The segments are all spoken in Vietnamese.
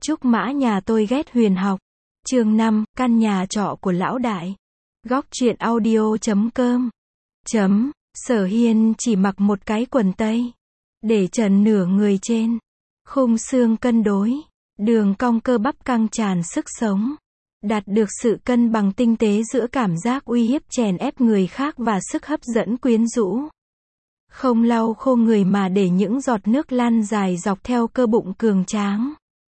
Trúc Mã nhà tôi ghét huyền học. Chương 5, căn nhà trọ của lão đại. Góc truyện audio.com. Sở Hiên chỉ mặc một cái quần tây, để trần nửa người trên. Khung xương cân đối, đường cong cơ bắp căng tràn sức sống. Đạt được sự cân bằng tinh tế giữa cảm giác uy hiếp chèn ép người khác và sức hấp dẫn quyến rũ. Không lau khô người mà để những giọt nước lan dài dọc theo cơ bụng cường tráng.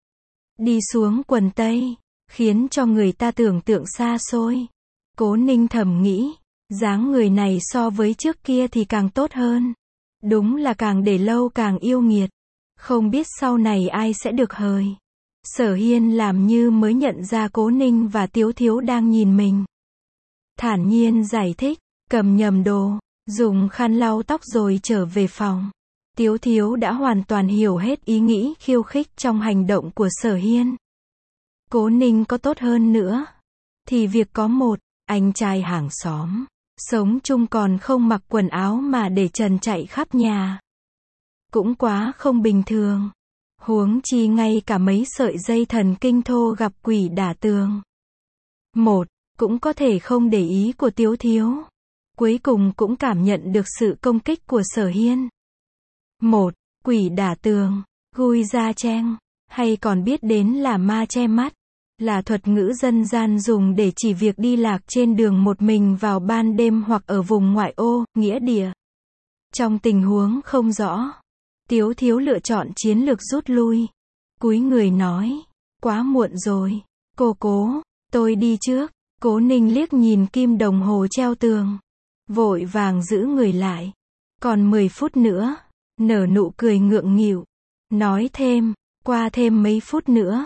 Đi xuống quần tây, khiến cho người ta tưởng tượng xa xôi. Cố Ninh thầm nghĩ, dáng người này so với trước kia thì càng tốt hơn. Đúng là càng để lâu càng yêu nghiệt. Không biết sau này ai sẽ được hời. Sở Hiên làm như mới nhận ra Cố Ninh và Tiếu Thiếu đang nhìn mình. Thản nhiên giải thích, cầm nhầm đồ, dùng khăn lau tóc rồi trở về phòng. Tiếu Thiếu đã hoàn toàn hiểu hết ý nghĩ khiêu khích trong hành động của Sở Hiên. Cố Ninh có tốt hơn nữa, thì việc có một anh trai hàng xóm sống chung còn không mặc quần áo mà để trần chạy khắp nhà, cũng quá không bình thường. Huống chi ngay cả mấy sợi dây thần kinh thô gặp quỷ đả tường. Một, cũng có thể không để ý của Tiếu Thiếu. Cuối cùng cũng cảm nhận được sự công kích của Sở Hiên. Một, quỷ đả tường, gui da cheng, hay còn biết đến là ma che mắt, là thuật ngữ dân gian dùng để chỉ việc đi lạc trên đường một mình vào ban đêm hoặc ở vùng ngoại ô, nghĩa địa. Trong tình huống không rõ, Tiếu Thiếu lựa chọn chiến lược rút lui. Cúi người nói, quá muộn rồi, Cố, tôi đi trước. Cố Ninh liếc nhìn kim đồng hồ treo tường, vội vàng giữ người lại. Còn 10 phút nữa, nở nụ cười ngượng nghịu, nói thêm, qua thêm mấy phút nữa,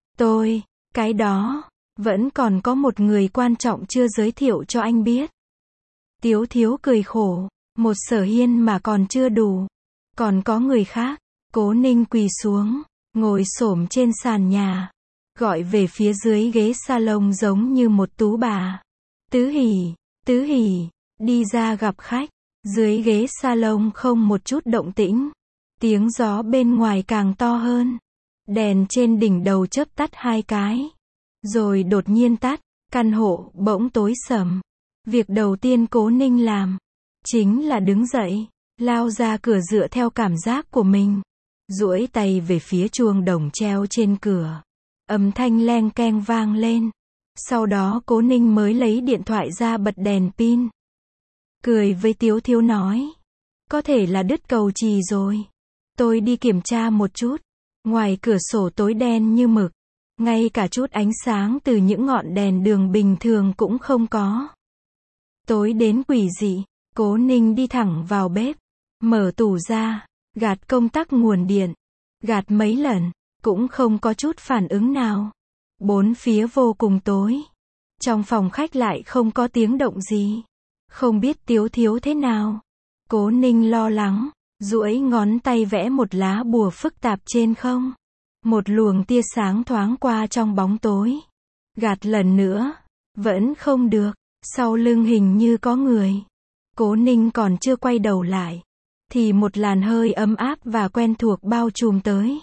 cái đó, vẫn còn có một người quan trọng chưa giới thiệu cho anh biết. Tiếu Thiếu cười khổ, một Sở Hiên mà còn chưa đủ, còn có người khác. Cố Ninh quỳ xuống, ngồi xổm trên sàn nhà, gọi về phía dưới ghế salon giống như một tú bà. Tứ Hỷ, đi ra gặp khách. Dưới ghế salon không một chút động tĩnh. Tiếng gió bên ngoài càng to hơn. Đèn trên đỉnh đầu chớp tắt 2 cái, rồi đột nhiên tắt, căn hộ bỗng tối sầm. Việc đầu tiên Cố Ninh làm, chính là đứng dậy, lao ra cửa dựa theo cảm giác của mình, duỗi tay về phía chuông đồng treo trên cửa. Âm thanh leng keng vang lên. Sau đó Cố Ninh mới lấy điện thoại ra bật đèn pin. Cười với Tiếu Thiếu nói, có thể là đứt cầu chì rồi. Tôi đi kiểm tra một chút. Ngoài cửa sổ tối đen như mực, ngay cả chút ánh sáng từ những ngọn đèn đường bình thường cũng không có. Tối đến quỷ dị. Cố Ninh đi thẳng vào bếp, mở tủ ra, gạt công tắc nguồn điện, gạt mấy lần, cũng không có chút phản ứng nào. Bốn phía vô cùng tối. Trong phòng khách lại không có tiếng động gì. Không biết Tiếu Thiếu thế nào. Cố Ninh lo lắng, duỗi ngón tay vẽ một lá bùa phức tạp trên không. Một luồng tia sáng thoáng qua trong bóng tối. Gạt lần nữa, vẫn không được. Sau lưng hình như có người. Cố Ninh còn chưa quay đầu lại, thì một làn hơi ấm áp và quen thuộc bao trùm tới.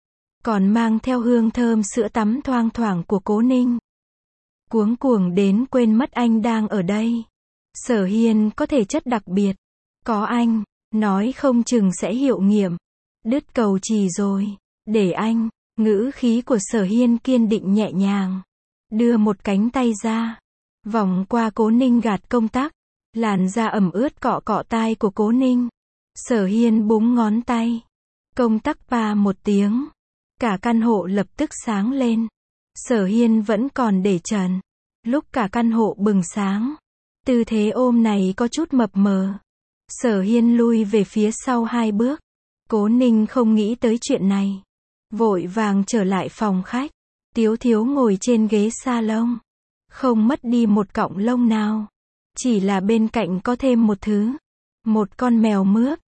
Còn mang theo hương thơm sữa tắm thoang thoảng của Cố Ninh. Cuống cuồng đến quên mất anh đang ở đây. Sở Hiên có thể chất đặc biệt. Có anh, nói không chừng sẽ hiệu nghiệm. Đứt cầu chì rồi, để anh. Ngữ khí của Sở Hiên kiên định nhẹ nhàng. Đưa một cánh tay ra, vòng qua Cố Ninh gạt công tắc. Làn da ẩm ướt cọ cọ tai của Cố Ninh. Sở Hiên búng ngón tay. Công tắc pa một tiếng. Cả căn hộ lập tức sáng lên. Sở Hiên vẫn còn để trần. Lúc cả căn hộ bừng sáng, tư thế ôm này có chút mập mờ. Sở Hiên lui về phía sau 2 bước. Cố Ninh không nghĩ tới chuyện này, vội vàng trở lại phòng khách. Tiếu Thiếu ngồi trên ghế salon, không mất đi một cọng lông nào. Chỉ là bên cạnh có thêm một thứ. Một con mèo mướp,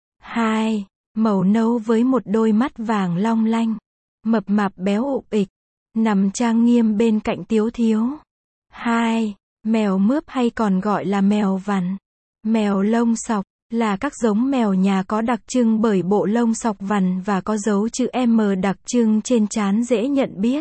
màu nâu với một đôi mắt vàng long lanh, mập mạp béo ục ịch, nằm trang nghiêm bên cạnh Tiếu Thiếu. Mèo mướp hay còn gọi là mèo vằn, mèo lông sọc, Là các giống mèo nhà có đặc trưng bởi bộ lông sọc vằn và có dấu chữ M đặc trưng trên trán dễ nhận biết.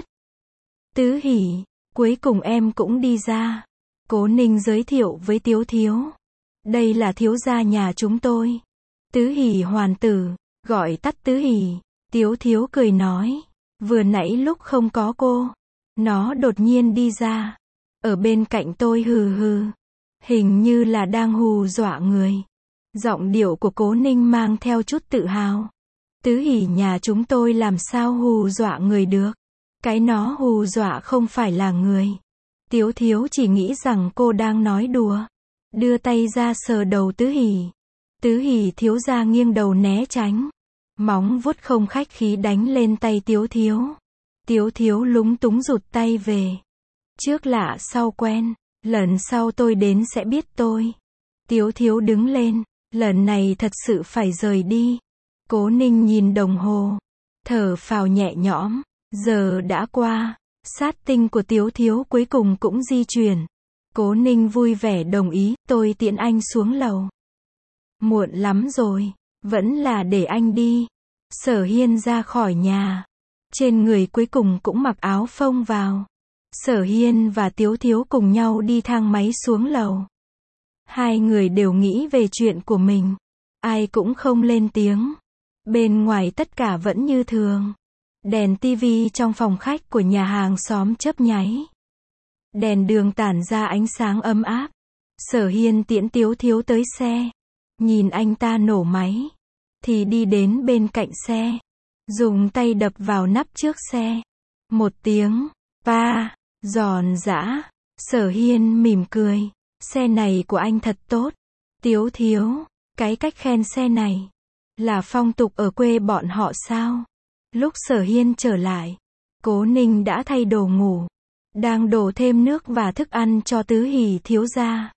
Tứ Hỷ, cuối cùng em cũng đi ra. Cố Ninh giới thiệu với Tiếu Thiếu. Đây là thiếu gia nhà chúng tôi. Tứ Hỷ hoàn tử, gọi tắt Tứ Hỷ. Tiếu Thiếu cười nói. Vừa nãy lúc không có cô, nó đột nhiên đi ra. Ở bên cạnh tôi hừ hừ. Hình như là đang hù dọa người. Giọng điệu của Cố Ninh mang theo chút tự hào. Tứ Hỷ nhà chúng tôi làm sao hù dọa người được. Cái nó hù dọa không phải là người. Tiếu Thiếu chỉ nghĩ rằng cô đang nói đùa. Đưa tay ra sờ đầu Tứ Hỷ. Tứ Hỷ thiếu gia nghiêng đầu né tránh. Móng vuốt không khách khí đánh lên tay Tiếu Thiếu. Tiếu Thiếu lúng túng rụt tay về. Trước lạ sau quen. Lần sau tôi đến sẽ biết tôi. Tiếu Thiếu đứng lên. Lần này thật sự phải rời đi. Cố Ninh nhìn đồng hồ. Thở phào nhẹ nhõm. Giờ đã qua. Sát tinh của Tiếu Thiếu cuối cùng cũng di chuyển. Cố Ninh vui vẻ đồng ý. Tôi tiễn anh xuống lầu. Muộn lắm rồi. Vẫn là để anh đi. Sở Hiên ra khỏi nhà. Trên người cuối cùng cũng mặc áo phông vào. Sở Hiên và Tiếu Thiếu cùng nhau đi thang máy xuống lầu. Hai người đều nghĩ về chuyện của mình. Ai cũng không lên tiếng. Bên ngoài tất cả vẫn như thường. Đèn tivi trong phòng khách của nhà hàng xóm chớp nháy. Đèn đường tản ra ánh sáng ấm áp. Sở Hiên tiễn Tiếu Thiếu tới xe. Nhìn anh ta nổ máy. Thì đi đến bên cạnh xe. Dùng tay đập vào nắp trước xe. Một tiếng. Va. Giòn giã. Sở Hiên mỉm cười. Xe này của anh thật tốt. Tiếu Thiếu. Cái cách khen xe này. Là phong tục ở quê bọn họ sao? Lúc Sở Hiên trở lại. Cố Ninh đã thay đồ ngủ. Đang đổ thêm nước và thức ăn cho Tứ Hỷ thiếu gia.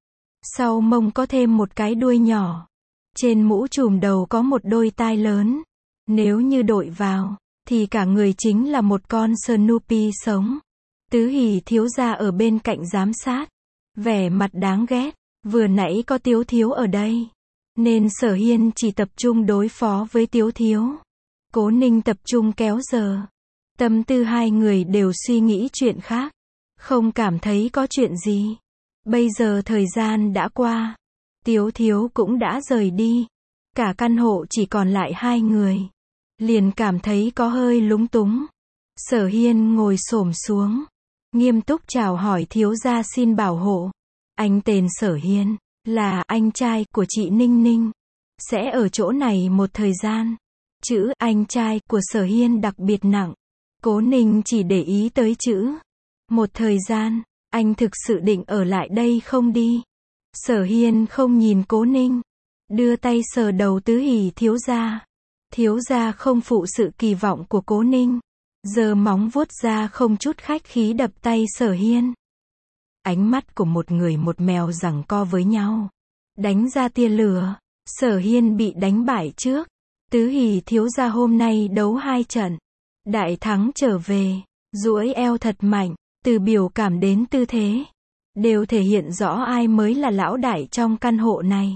Sau mông có thêm một cái đuôi nhỏ. Trên mũ trùm đầu có một đôi tai lớn. Nếu như đội vào, thì cả người chính là một con Snoopy sống. Tứ Hỷ thiếu gia ở bên cạnh giám sát. Vẻ mặt đáng ghét. Vừa nãy có Tiếu Thiếu ở đây. Nên Sở Hiên chỉ tập trung đối phó với Tiếu Thiếu. Cố Ninh tập trung kéo giờ. Tâm tư hai người đều suy nghĩ chuyện khác. Không cảm thấy có chuyện gì. Bây giờ thời gian đã qua. Tiếu Thiếu cũng đã rời đi. Cả căn hộ chỉ còn lại hai người. Liền cảm thấy có hơi lúng túng. Sở Hiên ngồi xổm xuống. Nghiêm túc chào hỏi thiếu gia xin bảo hộ. Anh tên Sở Hiên. Là anh trai của chị Ninh Ninh. Sẽ ở chỗ này một thời gian. Chữ anh trai của Sở Hiên đặc biệt nặng. Cố Ninh chỉ để ý tới chữ. Một thời gian. Anh thực sự định ở lại đây không đi. Sở Hiên không nhìn Cố Ninh. Đưa tay sờ đầu Tứ Hỷ thiếu gia. Thiếu gia không phụ sự kỳ vọng của Cố Ninh. Giơ móng vuốt ra không chút khách khí đập tay Sở Hiên. Ánh mắt của một người một mèo giằng co với nhau. Đánh ra tia lửa. Sở Hiên bị đánh bại trước. Tứ Hỷ thiếu gia hôm nay đấu 2 trận. Đại thắng trở về. Duỗi eo thật mạnh. Từ biểu cảm đến tư thế. Đều thể hiện rõ ai mới là lão đại trong căn hộ này.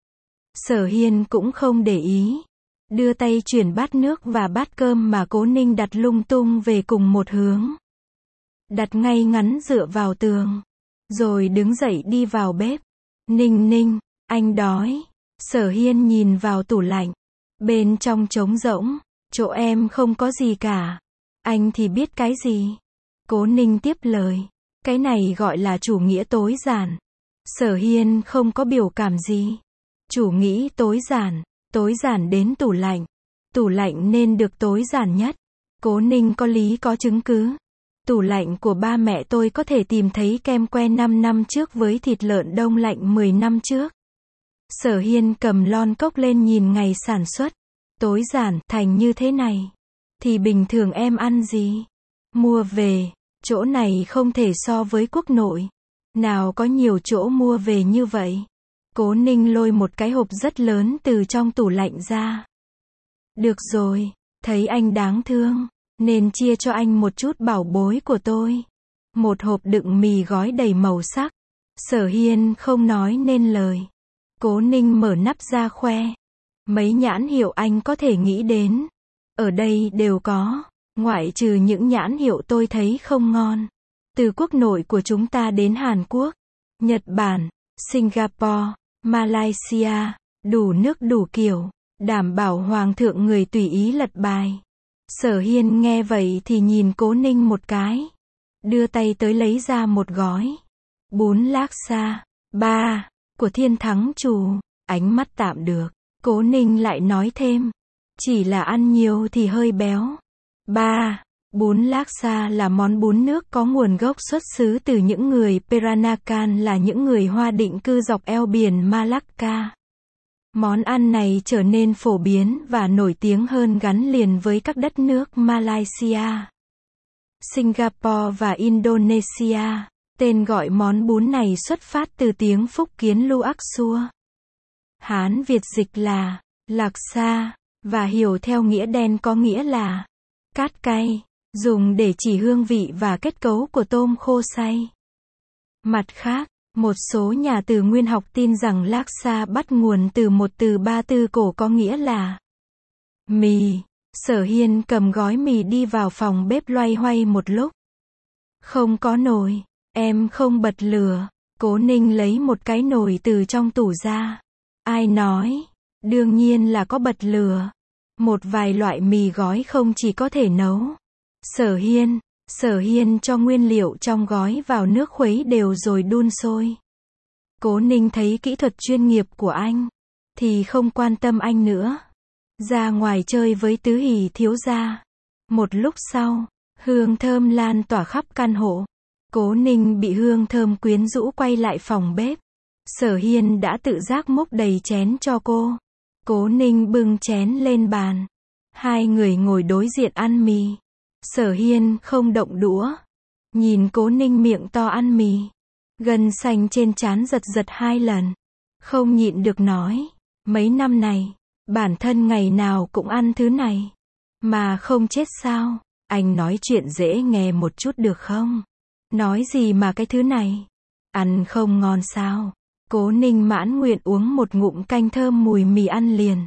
Sở Hiên cũng không để ý. Đưa tay chuyển bát nước và bát cơm mà Cố Ninh đặt lung tung về cùng một hướng. Đặt ngay ngắn dựa vào tường. Rồi đứng dậy đi vào bếp. Ninh Ninh, anh đói. Sở Hiên nhìn vào tủ lạnh. Bên trong trống rỗng. Chỗ em không có gì cả. Anh thì biết cái gì. Cố Ninh tiếp lời. Cái này gọi là chủ nghĩa tối giản. Sở Hiên không có biểu cảm gì. Chủ nghĩ tối giản đến tủ lạnh. Tủ lạnh nên được tối giản nhất. Cố Ninh có lý có chứng cứ. Tủ lạnh của ba mẹ tôi có thể tìm thấy kem que 5 năm trước với thịt lợn đông lạnh 10 năm trước. Sở Hiên cầm lon cốc lên nhìn ngày sản xuất. Tối giản thành như thế này. Thì bình thường em ăn gì? Mua về. Chỗ này không thể so với quốc nội. Nào có nhiều chỗ mua về như vậy. Cố Ninh lôi một cái hộp rất lớn từ trong tủ lạnh ra. Được rồi, thấy anh đáng thương, nên chia cho anh một chút bảo bối của tôi. Một hộp đựng mì gói đầy màu sắc. Sở Hiên không nói nên lời. Cố Ninh mở nắp ra khoe. Mấy nhãn hiệu anh có thể nghĩ đến. Ở đây đều có. Ngoại trừ những nhãn hiệu tôi thấy không ngon. Từ quốc nội của chúng ta đến Hàn Quốc, Nhật Bản, Singapore, Malaysia, đủ nước đủ kiểu, đảm bảo hoàng thượng người tùy ý lật bài. Sở Hiên nghe vậy thì nhìn Cố Ninh một cái. Đưa tay tới lấy ra một gói. Bún laksa, của Thiên Thắng Trù. Ánh mắt tạm được. Cố Ninh lại nói thêm. Chỉ là ăn nhiều thì hơi béo. Bún laksa là món bún nước có nguồn gốc xuất xứ từ những người Peranakan là những người Hoa định cư dọc eo biển Malacca. Món ăn này trở nên phổ biến và nổi tiếng hơn gắn liền với các đất nước Malaysia, Singapore và Indonesia. Tên gọi món bún này xuất phát từ tiếng Phúc Kiến Luak Xua. Hán Việt dịch là lạc sa, và hiểu theo nghĩa đen có nghĩa là cát cay, dùng để chỉ hương vị và kết cấu của tôm khô xay. Mặt khác, một số nhà từ nguyên học tin rằng laksa bắt nguồn từ một từ Ba Tư cổ có nghĩa là mì. Sở Hiên cầm gói mì đi vào phòng bếp loay hoay một lúc. Không có nồi, em không bật lửa. Cố Ninh lấy một cái nồi từ trong tủ ra. Ai nói? Đương nhiên là có bật lửa. Một vài loại mì gói không chỉ có thể nấu. Sở Hiên cho nguyên liệu trong gói vào nước khuấy đều rồi đun sôi. Cố Ninh thấy kỹ thuật chuyên nghiệp của anh, thì không quan tâm anh nữa. Ra ngoài chơi với Tứ Hỷ thiếu gia. Một lúc sau, hương thơm lan tỏa khắp căn hộ. Cố Ninh bị hương thơm quyến rũ quay lại phòng bếp. Sở Hiên đã tự giác múc đầy chén cho cô. Cố Ninh bưng chén lên bàn. Hai người ngồi đối diện ăn mì. Sở Hiên không động đũa. Nhìn Cố Ninh miệng to ăn mì. Gân xanh trên trán giật giật 2 lần. Không nhịn được nói. Mấy năm này, bản thân ngày nào cũng ăn thứ này. Mà không chết sao? Anh nói chuyện dễ nghe một chút được không? Nói gì mà cái thứ này? Ăn không ngon sao? Cố Ninh mãn nguyện uống một ngụm canh thơm mùi mì ăn liền.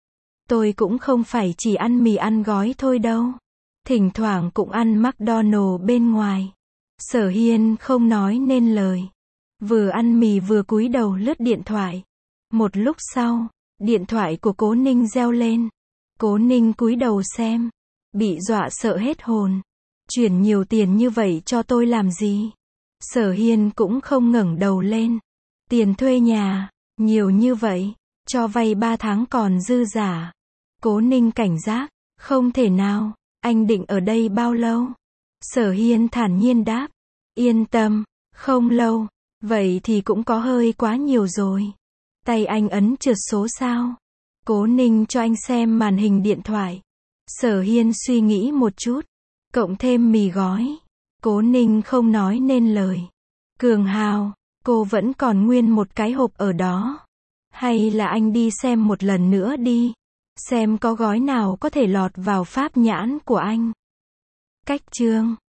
Tôi cũng không phải chỉ ăn mì ăn gói thôi đâu. Thỉnh thoảng cũng ăn McDonald's bên ngoài. Sở Hiên không nói nên lời. Vừa ăn mì vừa cúi đầu lướt điện thoại. Một lúc sau, điện thoại của Cố Ninh reo lên. Cố Ninh cúi đầu xem. Bị dọa sợ hết hồn. Chuyển nhiều tiền như vậy cho tôi làm gì? Sở Hiên cũng không ngẩng đầu lên. Tiền thuê nhà, nhiều như vậy, cho vay 3 tháng còn dư giả. Cố Ninh cảnh giác, không thể nào, anh định ở đây bao lâu? Sở Hiên thản nhiên đáp, yên tâm, không lâu, vậy thì cũng có hơi quá nhiều rồi. Tay anh ấn trượt số sao? Cố Ninh cho anh xem màn hình điện thoại. Sở Hiên suy nghĩ một chút, cộng thêm mì gói. Cố Ninh không nói nên lời. Cường Hào, cô vẫn còn nguyên một cái hộp ở đó. Hay là anh đi xem một lần nữa đi. Xem có gói nào có thể lọt vào pháp nhãn của anh. Cách chương